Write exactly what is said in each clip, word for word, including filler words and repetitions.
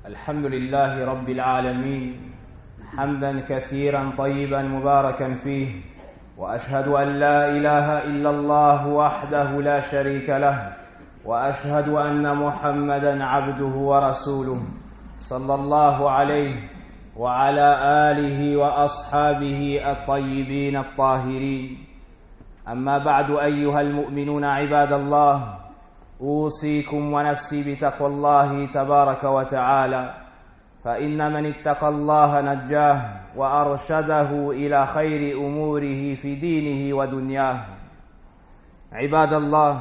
الحمد لله رب العالمين حمدا كثيرا طيبا مباركا فيه، وأشهد أن لا إله إلا الله وحده لا شريك له، وأشهد أن محمدا عبده ورسوله صلى الله عليه وعلى آله وأصحابه الطيبين الطاهرين. أما بعد، أيها المؤمنون عباد الله، أوصيكم ونفسي بتقوى الله تبارك وتعالى، فإن من اتقى الله نجاه وأرشده إلى خير أموره في دينه ودنياه. عباد الله،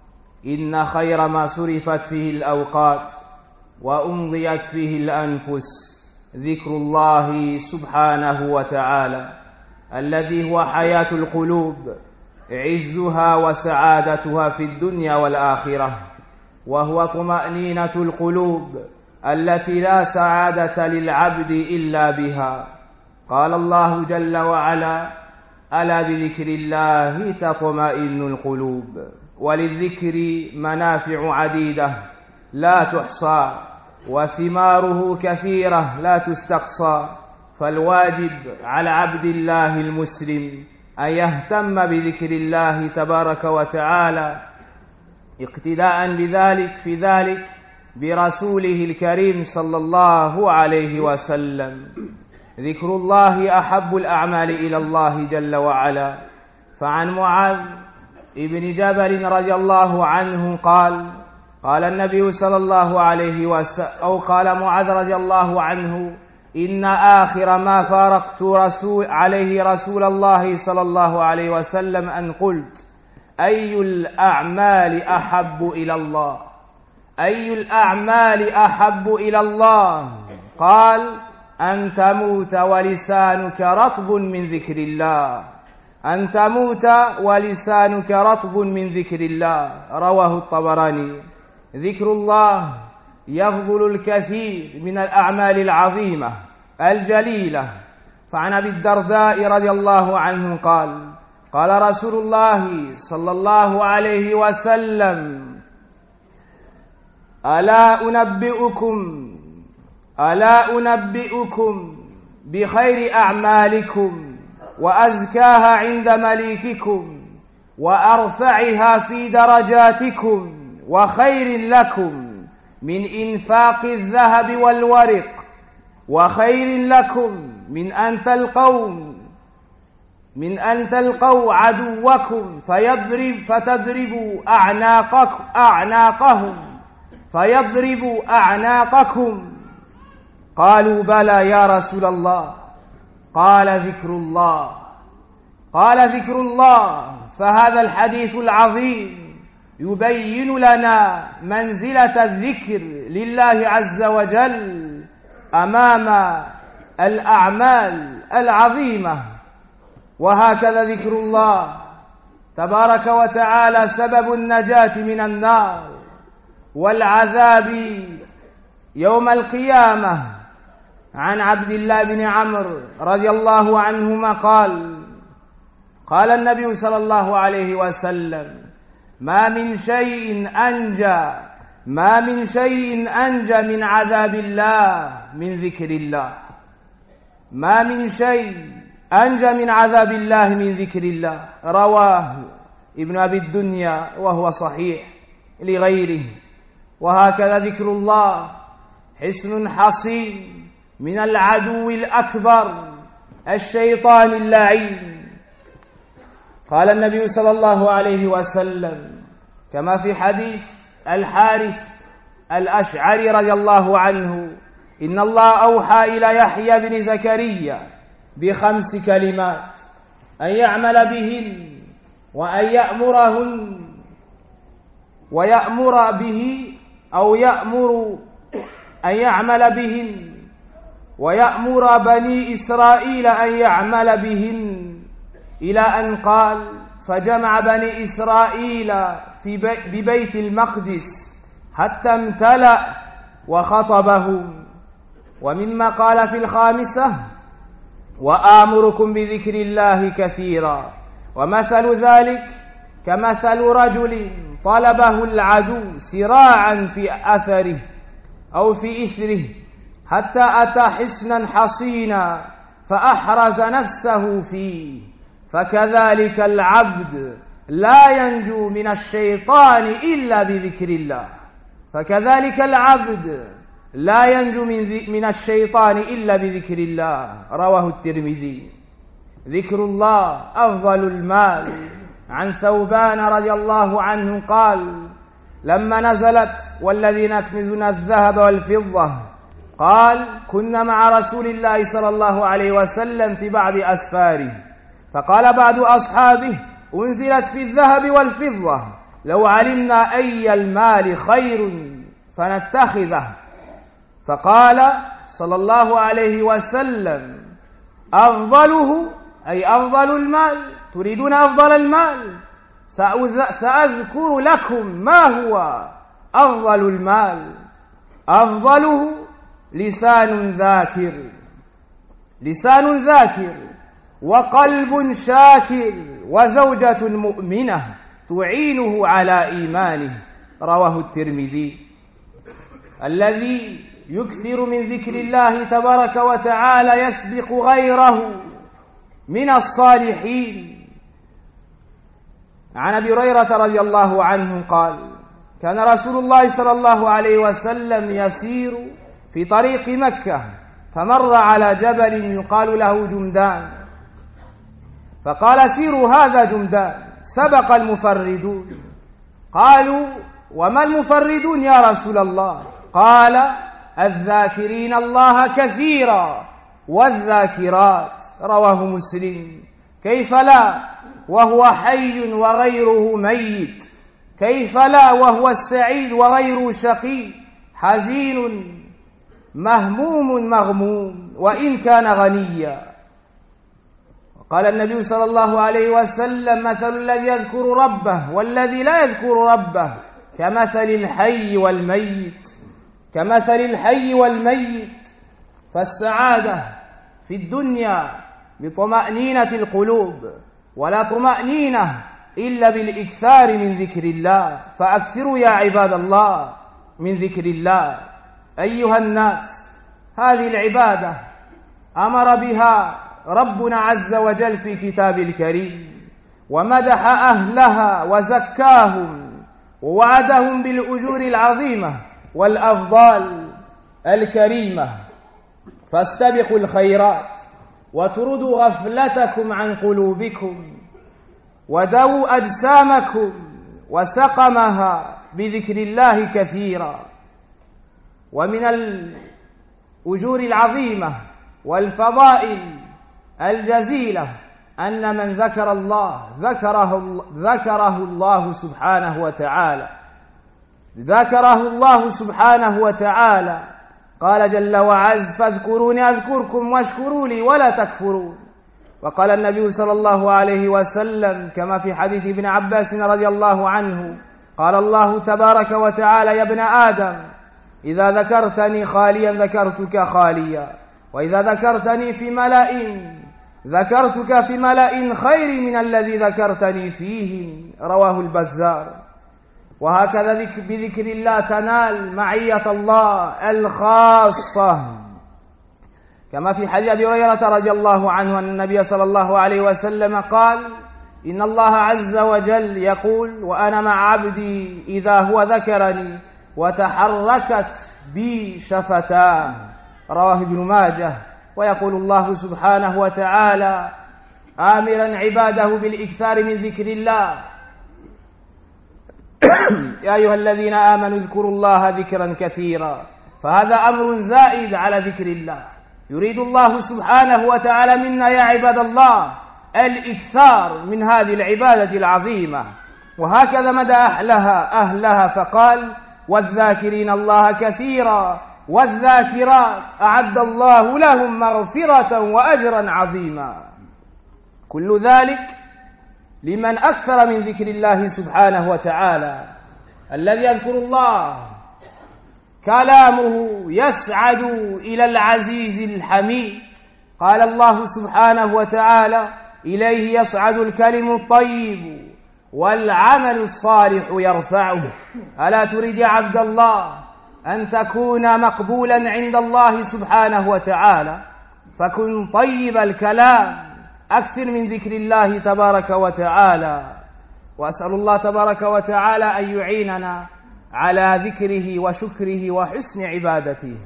إن خير ما صرفت فيه الأوقات وأمضيت فيه الأنفس ذكر الله سبحانه وتعالى، الذي هو حياة القلوب، عزها وسعادتها في الدنيا والآخرة، وهو طمأنينة القلوب التي لا سعادة للعبد إلا بها. قال الله جل وعلا: ألا بذكر الله تطمئن القلوب. وللذكر منافع عديدة لا تحصى، وثماره كثيرة لا تستقصى، فالواجب على عبد الله المسلم أن يهتم بذكر الله تبارك وتعالى، اقتداء بذلك في ذلك برسوله الكريم صلى الله عليه وسلم. ذكر الله أحب الأعمال إلى الله جل وعلا. فعن معاذ ابن جبل رضي الله عنه قال: قال النبي صلى الله عليه وسلم، أو قال معاذ رضي الله عنه: إن آخر ما فارقت رسول عليه رسول الله صلى الله عليه وسلم أن قلت: أي الأعمال أحب إلى الله؟ أي الأعمال أحب إلى الله؟ قال: أن تموت ولسانك رطب من ذكر الله. أن تموت ولسانك رطب من ذكر الله. رواه الطبراني. ذكر الله يفضل الكثير من الأعمال العظيمة الجليلة. فعن أبي الدرداء رضي الله عنه قال: قال رسول الله صلى الله عليه وسلم: ألا أنبئكم ألا أنبئكم بخير أعمالكم وأزكاها عند مليككم وأرفعها في درجاتكم وخير لكم من إنفاق الذهب والورق، وخير لكم من أن تلقوا من أن تلقوا عدوكم فيضرب فتضربوا أعناقكم أعناقهم فيضربوا أعناقكم. قالوا: بلى يا رسول الله. قال: ذكر الله. قال: ذكر الله. فهذا الحديث العظيم يبين لنا منزلة الذكر لله عز وجل أمام الأعمال العظيمة. وهكذا ذكر الله تبارك وتعالى سبب النجاة من النار والعذاب يوم القيامة. عن عبد الله بن عمرو رضي الله عنهما قال: قال النبي صلى الله عليه وسلم: ما من شيء أنجى ما من شيء أنجى من عذاب الله من ذكر الله. ما من شيء أنجى من عذاب الله من ذكر الله. رواه ابن أبي الدنيا وهو صحيح لغيره. وهكذا ذكر الله حصن حصين من العدو الأكبر الشيطان اللعين. قال النبي صلى الله عليه وسلم كما في حديث الحارث الأشعري رضي الله عنه: إن الله أوحى إلى يحيى بن زكريا بخمس كلمات أن يعمل بهن وأن يأمرهن ويأمر به أو يأمر أن يعمل بهن ويأمر بني إسرائيل أن يعمل بهن، إلى أن قال: فجمع بني إسرائيل في بي ببيت المقدس حتى امتلأ وخطبهم. ومما قال في الخامسة: وآمركم بذكر الله كثيرا. ومثل ذلك كمثل رجل طلبه العدو سراعا في أثره أو في إثره حتى أتى حصنا حصينا فأحرز نفسه فيه، فكذلك العبد لا ينجو من الشيطان إلا بذكر الله، فكذلك العبد لا ينجو من, من الشيطان إلا بذكر الله. رواه الترمذي. ذكر الله أفضل المال. عن ثوبان رضي الله عنه قال: لما نزلت والذين يكنزون الذهب والفضة، قال: كنا مع رسول الله صلى الله عليه وسلم في بعض أسفاره، فقال بعض أصحابه: أنزلت في الذهب والفضة، لو علمنا أي المال خير فنتخذه. فقال صلى الله عليه وسلم: أفضله، أي أفضل المال، تريدون أفضل المال؟ سأذكر لكم ما هو أفضل المال. أفضله لسان ذاكر، لسان ذاكر، وقلب شاكر، وزوجة مؤمنة تعينه على إيمانه. رواه الترمذي. الذي يكثر من ذكر الله تبارك وتعالى يسبق غيره من الصالحين. عن أبي هريرة رضي الله عنه قال: كان رسول الله صلى الله عليه وسلم يسير في طريق مكة، فمر على جبل يقال له جمدان، فقال: سيروا هذا جمدان. سبق المفردون. قالوا: وما المفردون يا رسول الله؟ قال: الذاكرين الله كثيرا والذاكرات. رواه مسلم. كيف لا وهو حي وغيره ميت؟ كيف لا وهو السعيد وغيره شقي؟ حزين مهموم مغموم وإن كان غنيا. قال النبي صلى الله عليه وسلم: مثل الذي يذكر ربه والذي لا يذكر ربه كمثل الحي والميت، كمثل الحي والميت. فالسعادة في الدنيا بطمأنينة القلوب، ولا طمأنينة إلا بالإكثار من ذكر الله. فأكثروا يا عباد الله من ذكر الله. أيها الناس، هذه العبادة أمر بها ربنا عز وجل في كتاب الكريم، ومدح أهلها وزكاهم، ووعدهم بالأجور العظيمة والأفضال الكريمة. فاستبقوا الخيرات وتردوا غفلتكم عن قلوبكم، ودووا أجسامكم وسقمها بذكر الله كثيرا. ومن الأجور العظيمة والفضائل الجزيلة أن من ذكر الله ذكره, ذكره الله سبحانه وتعالى، ذكره الله سبحانه وتعالى. قال جل وعز: فاذكروني أذكركم واشكروا لي ولا تكفرون. وقال النبي صلى الله عليه وسلم كما في حديث ابن عباس رضي الله عنه: قال الله تبارك وتعالى: يا ابن آدم، إذا ذكرتني خاليا ذكرتك خاليا، وإذا ذكرتني في ملأ ذكرتك في ملأ خير من الذي ذكرتني فيهم. رواه البزار. وهكذا بذكر الله تنال معية الله الخاصة، كما في حديث أبي هريرة رضي الله عنه أن النبي صلى الله عليه وسلم قال: إن الله عز وجل يقول: وأنا مع عبدي إذا هو ذكرني وتحركت بي شفتاه. رواه ابن ماجه. ويقول الله سبحانه وتعالى آمرا عباده بالإكثار من ذكر الله: يا أيها الذين آمنوا اذكروا الله ذكرا كثيرا. فهذا أمر زائد على ذكر الله. يريد الله سبحانه وتعالى منا يا عباد الله الإكثار من هذه العبادة العظيمة. وهكذا مدى أهلها أهلها فقال: والذاكرين الله كثيرا والذاكرات أعد الله لهم مغفرة وأجرا عظيما. كل ذلك لمن أكثر من ذكر الله سبحانه وتعالى. الذي يذكر الله كلامه يسعد إلى العزيز الحميد. قال الله سبحانه وتعالى: إليه يصعد الكلم الطيب والعمل الصالح يرفعه. ألا تريد يا عبد الله أن تكون مقبولا عند الله سبحانه وتعالى فكن طيب الكلام أكثر من ذكر الله تبارك وتعالى وأسأل الله تبارك وتعالى أن يعيننا على ذكره وشكره وحسن عبادته.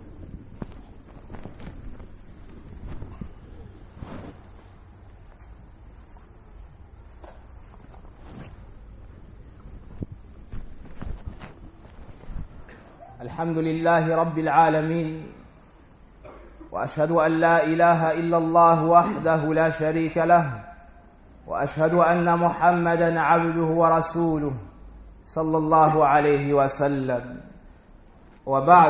الحمد لله رب العالمين وأشهد أن لا إله إلا الله وحده لا شريك له وأشهد أن محمدًا عبده ورسوله صلى الله عليه وسلم وبعد.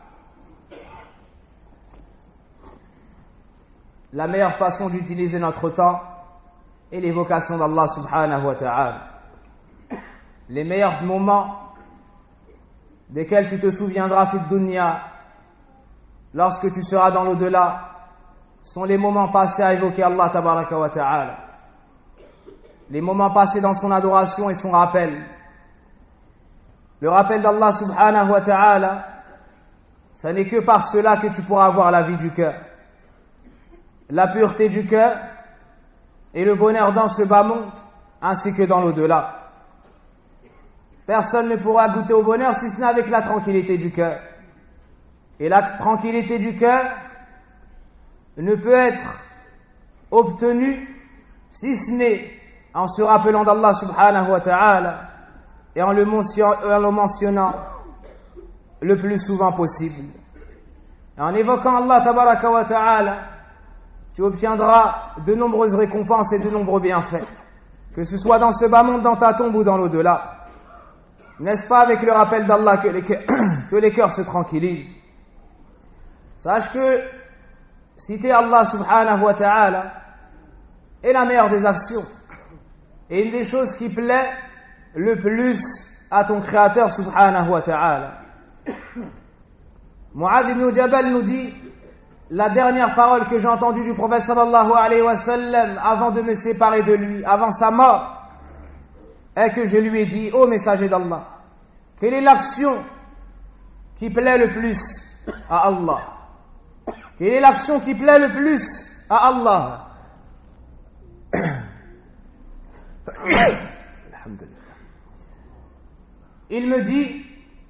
La meilleure façon d'utiliser notre temps est l'évocation d'Allah subhanahu wa ta'ala. Les meilleurs moments desquels tu te souviendras fi dunya lorsque tu seras dans l'au-delà sont les moments passés à évoquer Allah tabaraka wa ta'ala, les moments passés dans son adoration et son rappel. Le rappel d'Allah subhanahu wa ta'ala, ça n'est que par cela que tu pourras avoir la vie du cœur, la pureté du cœur et le bonheur dans ce bas monde ainsi que dans l'au-delà. Personne ne pourra goûter au bonheur si ce n'est avec la tranquillité du cœur. Et la tranquillité du cœur ne peut être obtenue si ce n'est en se rappelant d'Allah subhanahu wa ta'ala et en le mentionnant le plus souvent possible. Et en évoquant Allah tabaraka wa ta'ala, tu obtiendras de nombreuses récompenses et de nombreux bienfaits, que ce soit dans ce bas monde, dans ta tombe ou dans l'au-delà. N'est-ce pas avec le rappel d'Allah que les cœurs, que les cœurs se tranquillisent? Sache que citer Allah subhanahu wa ta'ala est la meilleure des actions et une des choses qui plaît le plus à ton Créateur subhanahu wa ta'ala. Mu'adh ibn Jabal nous dit: la dernière parole que j'ai entendue du prophète sallallahu alayhi wa sallam avant de me séparer de lui, avant sa mort, est que je lui ai dit: ô messager d'Allah, quelle est l'action qui plaît le plus à Allah? Quelle est l'action qui plaît le plus à Allah? Il me dit: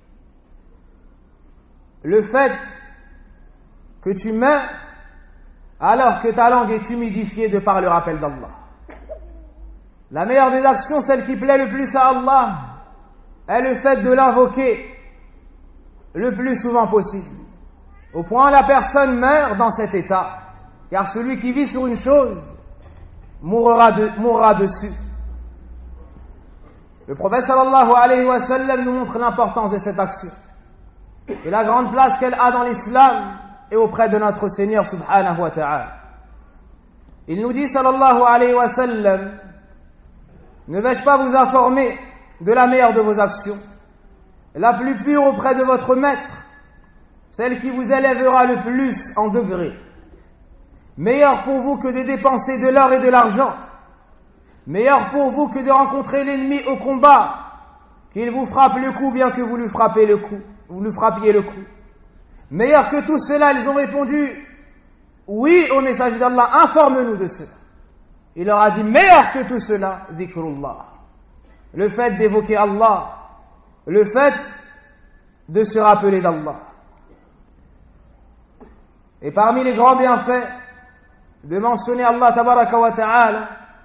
le fait que tu meurs alors que ta langue est humidifiée de par le rappel d'Allah. La meilleure des actions, celle qui plaît le plus à Allah, est le fait de l'invoquer le plus souvent possible, au point où la personne meurt dans cet état, car celui qui vit sur une chose mourra, de, mourra dessus. Le prophète sallallahu alayhi wa sallam nous montre l'importance de cette action et la grande place qu'elle a dans l'islam et auprès de notre Seigneur subhanahu wa ta'ala. Il nous dit sallallahu alayhi wa sallam: ne vais-je pas vous informer de la meilleure de vos actions, la plus pure auprès de votre maître, celle qui vous élèvera le plus en degrés, meilleure pour vous que de dépenser de l'or et de l'argent, meilleure pour vous que de rencontrer l'ennemi au combat, qu'il vous frappe le cou bien que vous lui frappez le cou, vous lui frappiez le cou. Meilleur que tout cela, ils ont répondu: oui, ô messager d'Allah, informe-nous de cela. Il leur a dit: meilleur que tout cela, dhikrullah, le fait d'évoquer Allah, le fait de se rappeler d'Allah. Et parmi les grands bienfaits de mentionner Allah tabaraka wa ta'ala,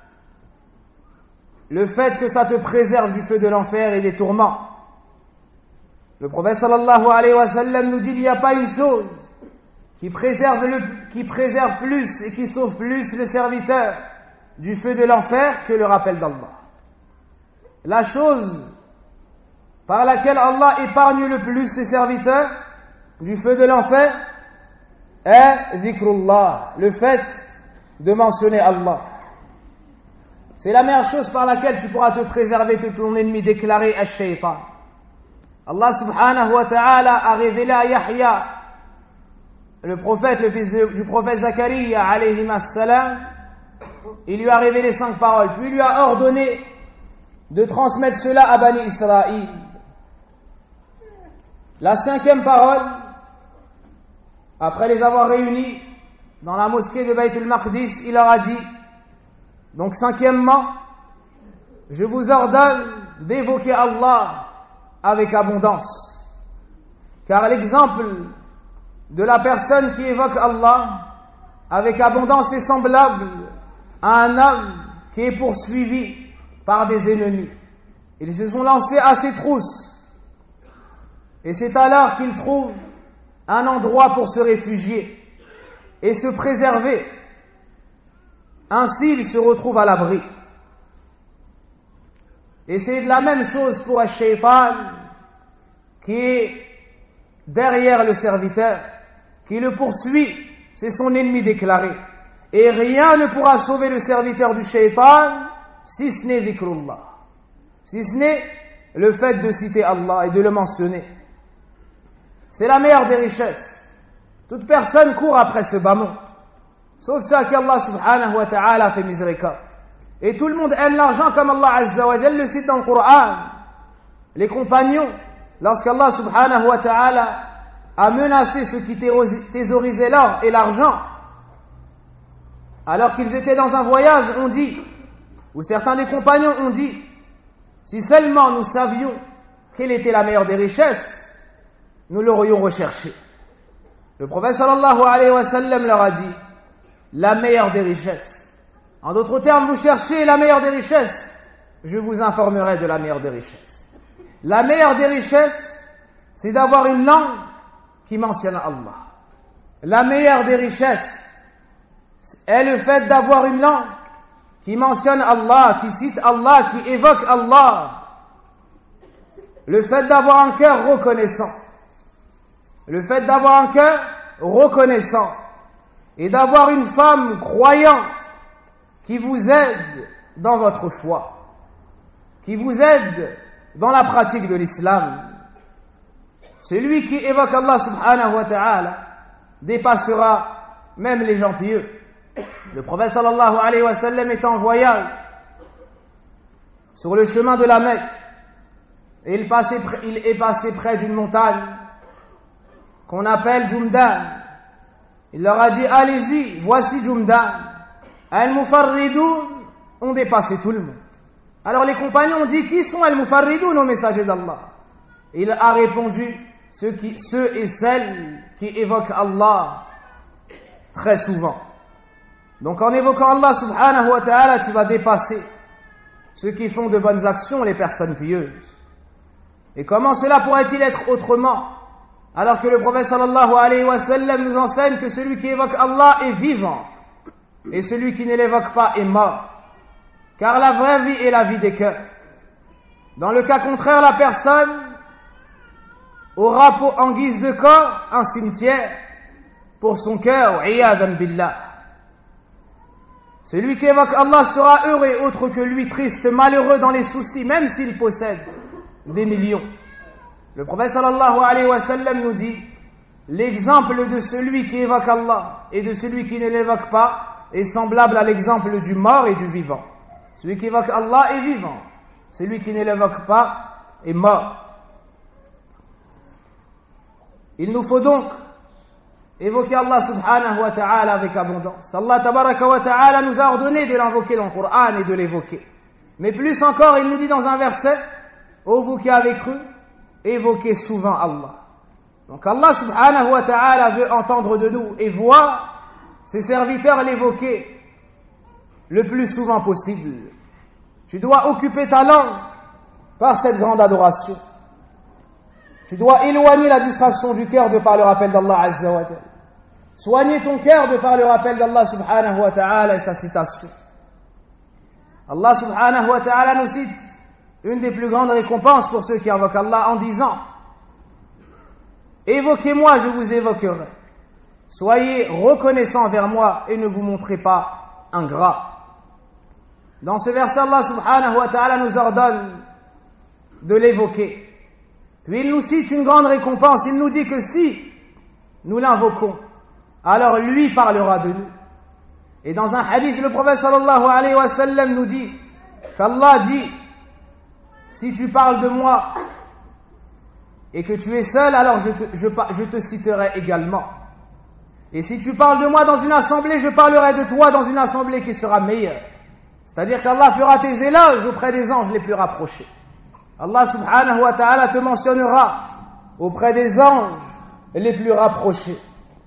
le fait que ça te préserve du feu de l'enfer et des tourments. Le prophète sallallahu alayhi wa sallam nous dit: il n'y a pas une chose qui préserve, le, qui préserve plus et qui sauve plus le serviteur du feu de l'enfer que le rappel d'Allah. La chose par laquelle Allah épargne le plus ses serviteurs du feu de l'enfer est dhikrullah, le fait de mentionner Allah. C'est la meilleure chose par laquelle tu pourras te préserver de ton ennemi déclaré ash-shaytan. Allah subhanahu wa ta'ala a révélé à Yahya, le prophète, le fils du prophète Zachariah alayhi as-salam, il lui a révélé cinq paroles, puis il lui a ordonné de transmettre cela à Bani Israël. La cinquième parole, après les avoir réunis dans la mosquée de Bayt al-Maqdis, il leur a dit, donc cinquièmement, je vous ordonne d'évoquer Allah avec abondance. Car l'exemple de la personne qui évoque Allah avec abondance est semblable à un homme qui est poursuivi par des ennemis. Ils se sont lancés à ses trousses. Et c'est alors qu'il trouve un endroit pour se réfugier et se préserver. Ainsi, il se retrouve à l'abri. Et c'est la même chose pour un shaitan qui est derrière le serviteur, qui le poursuit. C'est son ennemi déclaré. Et rien ne pourra sauver le serviteur du shaitan si ce n'est dhikrullah, si ce n'est le fait de citer Allah et de le mentionner. C'est la meilleure des richesses. Toute personne court après ce bas monde, sauf ceux à qui Allah subhanahu wa ta'ala fait miséricorde. Et tout le monde aime l'argent comme Allah azza wa jalla le cite dans le Coran. Les compagnons, lorsqu'Allah subhanahu wa ta'ala a menacé ceux qui thésaurisaient l'or et l'argent, alors qu'ils étaient dans un voyage, on dit, ou certains des compagnons ont dit, si seulement nous savions quelle était la meilleure des richesses, nous l'aurions recherché. Le prophète sallallahu alayhi wa sallam leur a dit, la meilleure des richesses. En d'autres termes, vous cherchez la meilleure des richesses, je vous informerai de la meilleure des richesses. La meilleure des richesses, c'est d'avoir une langue qui mentionne Allah. La meilleure des richesses est le fait d'avoir une langue qui mentionne Allah, qui cite Allah, qui évoque Allah. Le fait d'avoir un cœur reconnaissant. Le fait d'avoir un cœur reconnaissant. Et d'avoir une femme croyante qui vous aide dans votre foi. Qui vous aide dans la pratique de l'islam. Celui qui évoque Allah subhanahu wa ta'ala dépassera même les gens pieux. Le prophète sallallahu alayhi wa sallam est en voyage sur le chemin de la Mecque et il, passait, il est passé près d'une montagne qu'on appelle Jumdan. Il leur a dit, allez-y, voici Jumdan. Al-Mufarridoun ont dépassé tout le monde. Alors les compagnons ont dit, qui sont Al-Mufarridoun, aux messagers d'Allah? Il a répondu, ceux, qui, ceux et celles qui évoquent Allah très souvent. Donc en évoquant Allah subhanahu wa ta'ala, tu vas dépasser ceux qui font de bonnes actions, les personnes pieuses. Et comment cela pourrait-il être autrement, alors que le prophète sallallahu alayhi wa sallam nous enseigne que celui qui évoque Allah est vivant, et celui qui ne l'évoque pas est mort. Car la vraie vie est la vie des cœurs. Dans le cas contraire, la personne aura pour, en guise de corps un cimetière pour son cœur, iyadan billah. Celui qui évoque Allah sera heureux et autre que lui, triste, malheureux dans les soucis, même s'il possède des millions. Le prophète sallallahu alayhi wa sallam nous dit, l'exemple de celui qui évoque Allah et de celui qui ne l'évoque pas est semblable à l'exemple du mort et du vivant. Celui qui évoque Allah est vivant, celui qui ne l'évoque pas est mort. Il nous faut donc évoquer Allah subhanahu wa ta'ala avec abondance. Allah tabaraka wa ta'ala nous a ordonné de l'invoquer dans le Coran et de l'évoquer. Mais plus encore, il nous dit dans un verset, ô vous qui avez cru, évoquez souvent Allah. Donc Allah subhanahu wa ta'ala veut entendre de nous et voir ses serviteurs l'évoquer le plus souvent possible. Tu dois occuper ta langue par cette grande adoration. Tu dois éloigner la distraction du cœur de par le rappel d'Allah Azza wa Jalla. Soigner ton cœur de par le rappel d'Allah subhanahu wa ta'ala et sa citation. Allah subhanahu wa ta'ala nous cite une des plus grandes récompenses pour ceux qui invoquent Allah en disant, évoquez-moi, je vous évoquerai. Soyez reconnaissants envers moi et ne vous montrez pas ingrats. Dans ce verset, Allah subhanahu wa ta'ala nous ordonne de l'évoquer. Puis il nous cite une grande récompense. Il nous dit que si nous l'invoquons, alors lui parlera de nous. Et dans un hadith, le prophète sallallahu alayhi wa sallam nous dit qu'Allah dit, si tu parles de moi et que tu es seul, alors je te, je, je te citerai également. Et si tu parles de moi dans une assemblée, je parlerai de toi dans une assemblée qui sera meilleure. C'est-à-dire qu'Allah fera tes éloges auprès des anges les plus rapprochés. Allah subhanahu wa ta'ala te mentionnera auprès des anges les plus rapprochés.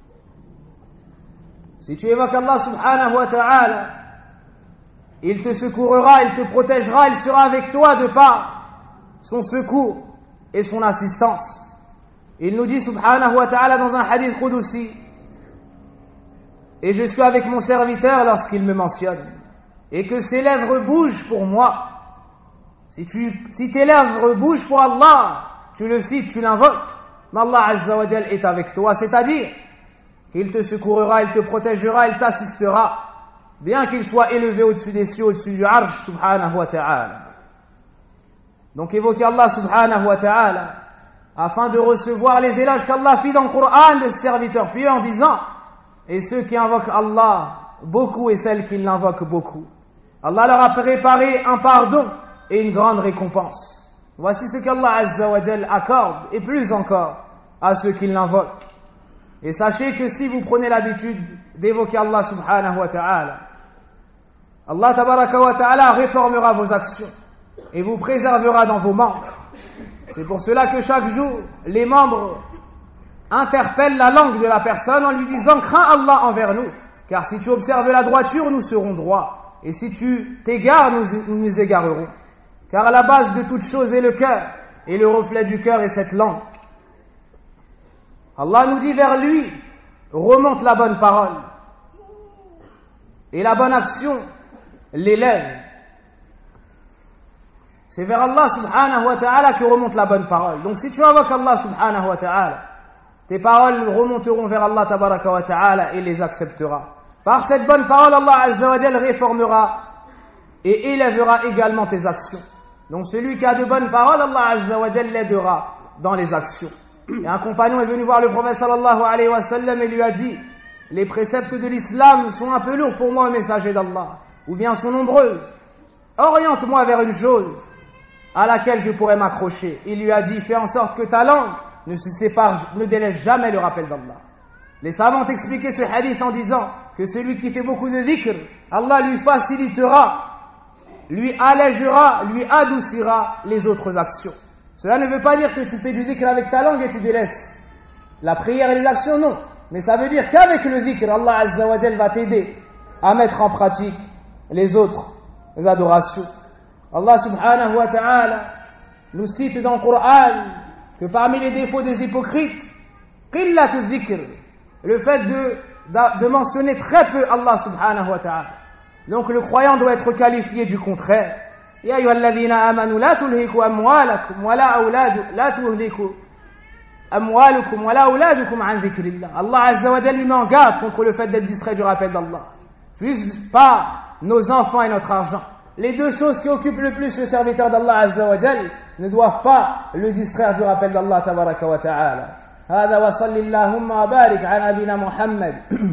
Si tu évoques Allah subhanahu wa ta'ala, il te secourra, il te protégera, il sera avec toi de par son secours et son assistance. Il nous dit subhanahu wa ta'ala dans un hadith qudusi, et je suis avec mon serviteur lorsqu'il me mentionne, et que ses lèvres bougent pour moi. Si, tu, si tes lèvres bougent pour Allah, tu le cites, tu l'invoques, mais Allah Azza wa Jal est avec toi, c'est-à-dire qu'il te secourra, il te protégera, il t'assistera, bien qu'il soit élevé au-dessus des cieux, au-dessus du arsh, subhanahu wa ta'ala. Donc évoquez Allah subhanahu wa ta'ala, afin de recevoir les éloges qu'Allah fit dans le Coran de ses serviteurs pieux en disant, et ceux qui invoquent Allah beaucoup et celles qui l'invoquent beaucoup, Allah leur a préparé un pardon et une grande récompense. Voici ce qu'Allah Azza wa Jal accorde, et plus encore, à ceux qui l'invoquent. Et sachez que si vous prenez l'habitude d'évoquer Allah subhanahu wa ta'ala, Allah tabaraka wa ta'ala réformera vos actions et vous préservera dans vos membres. C'est pour cela que chaque jour, les membres interpellent la langue de la personne en lui disant « Crains Allah envers nous, car si tu observes la droiture, nous serons droits, et si tu t'égares, nous nous, nous égarerons. » Car à la base de toute chose est le cœur, et le reflet du cœur est cette langue. Allah nous dit vers lui, remonte la bonne parole, et la bonne action l'élève. C'est vers Allah subhanahu wa ta'ala que remonte la bonne parole. Donc si tu invoques Allah subhanahu wa ta'ala, tes paroles remonteront vers Allah tabaraka wa ta'ala et les acceptera. Par cette bonne parole, Allah azza wa jal réformera et élèvera également tes actions. Donc celui qui a de bonnes paroles, Allah azza wa jal l'aidera dans les actions. Et un compagnon est venu voir le prophète sallallahu alayhi wa sallam et lui a dit, les préceptes de l'islam sont un peu lourds pour moi, messager d'Allah, ou bien sont nombreuses. Oriente-moi vers une chose à laquelle je pourrais m'accrocher. Il lui a dit, fais en sorte que ta langue ne se sépare, ne délaisse jamais le rappel d'Allah. Les savants ont expliqué ce hadith en disant que celui qui fait beaucoup de dhikr, Allah lui facilitera, lui allégera, lui adoucira les autres actions. Cela ne veut pas dire que tu fais du dhikr avec ta langue et tu délaisses la prière et les actions, non. Mais ça veut dire qu'avec le dhikr, Allah Azza wa Jal va t'aider à mettre en pratique les autres adorations. Allah subhanahu wa ta'ala nous cite dans le Coran que parmi les défauts des hypocrites, qillatu dhikr, le fait de, de, de mentionner très peu Allah subhanahu wa ta'ala. Donc le croyant doit être qualifié du contraire. Ya ayyuhalladhina amanu la tulhiku amwalakum wa la awladu la tuhliku amwalukum wa la awladukum an dhikrillah. Allah Azza wa Jalla lui met en garde contre le fait d'être distrait du rappel d'Allah. Plus pas nos enfants et notre argent. Les deux choses qui occupent le plus le serviteur d'Allah Azza wa Jalla ne doivent pas le distraire du rappel d'Allah tabaraka wa ta'ala. هذا وصل اللهم وبارك على نبينا محمد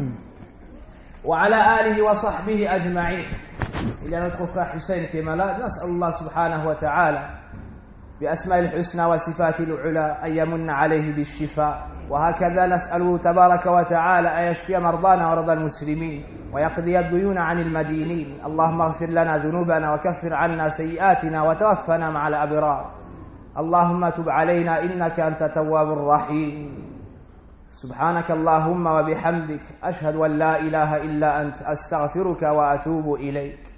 وعلى آله وصحبه أجمعين. Il y a notre frère Hussein qui est malade. نسأل الله سبحانه وتعالى بأسماء الحسنى وصفات العلى أن يمن عليه بالشفاء. وهكذا نسأله تبارك وتعالى أن يشفي مرضانا ومرضى المسلمين ويقضي الديون عن المدينين. اللهم اغفر لنا ذنوبنا وكفر عنا سيئاتنا وتوفنا مع الأبرار. اللهم تب علينا إنك أنت التواب الرحيم. سبحانك اللهم وبحمدك أشهد أن لا إله إلا أنت أستغفرك وأتوب إليك.